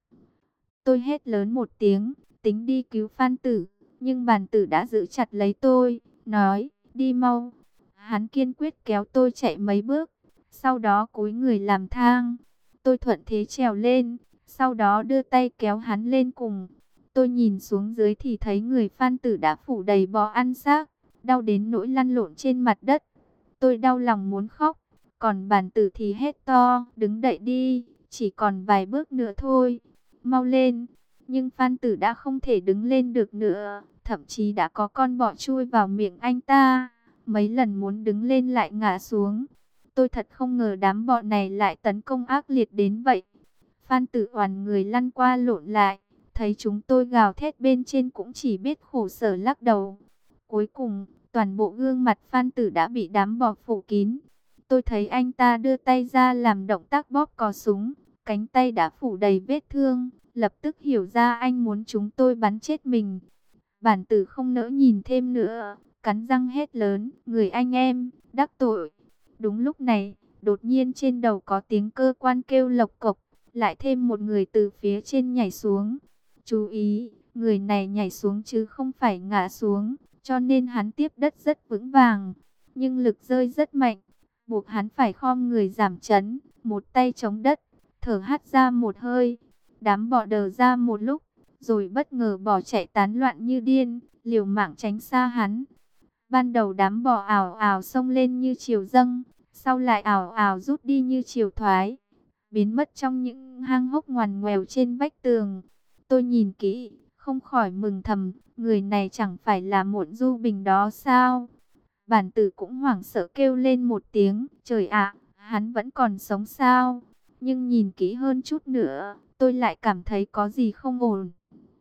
Tôi hét lớn một tiếng, tính đi cứu Phan Tử, nhưng bản tử đã giữ chặt lấy tôi, nói, đi mau. Hắn kiên quyết kéo tôi chạy mấy bước, sau đó cúi người làm thang. Tôi thuận thế trèo lên, sau đó đưa tay kéo hắn lên cùng. Tôi nhìn xuống dưới thì thấy người Phan Tử đã phủ đầy bò ăn xác, đau đến nỗi lăn lộn trên mặt đất. Tôi đau lòng muốn khóc. Còn bản tử thì hét to, đứng dậy đi, chỉ còn vài bước nữa thôi, mau lên. Nhưng Phan Tử đã không thể đứng lên được nữa, thậm chí đã có con bọ chui vào miệng anh ta. Mấy lần muốn đứng lên lại ngã xuống. Tôi thật không ngờ đám bọ này lại tấn công ác liệt đến vậy. Phan Tử oằn người lăn qua lộn lại, thấy chúng tôi gào thét bên trên cũng chỉ biết khổ sở lắc đầu. Cuối cùng, toàn bộ gương mặt Phan Tử đã bị đám bọ phủ kín. Tôi thấy anh ta đưa tay ra làm động tác bóp cò súng, cánh tay đã phủ đầy vết thương, lập tức hiểu ra anh muốn chúng tôi bắn chết mình. Bản tử không nỡ nhìn thêm nữa, cắn răng hét lớn, người anh em, đắc tội. Đúng lúc này, đột nhiên trên đầu có tiếng cơ quan kêu lộc cộc, lại thêm một người từ phía trên nhảy xuống. Chú ý, người này nhảy xuống chứ không phải ngã xuống, cho nên hắn tiếp đất rất vững vàng, nhưng lực rơi rất mạnh, buộc hắn phải khom người giảm chấn, một tay chống đất, thở hắt ra một hơi. Đám bọ đờ ra một lúc, rồi bất ngờ bỏ chạy tán loạn như điên, liều mạng tránh xa hắn. Ban đầu đám bọ ào ào xông lên như chiều dâng, sau lại ào ào rút đi như chiều thoái, biến mất trong những hang hốc ngoằn ngoèo trên vách tường. Tôi nhìn kỹ, không khỏi mừng thầm, người này chẳng phải là Muộn Du Bình đó sao? Bản tử cũng hoảng sợ kêu lên một tiếng, trời ạ, hắn vẫn còn sống sao? Nhưng nhìn kỹ hơn chút nữa, tôi lại cảm thấy có gì không ổn.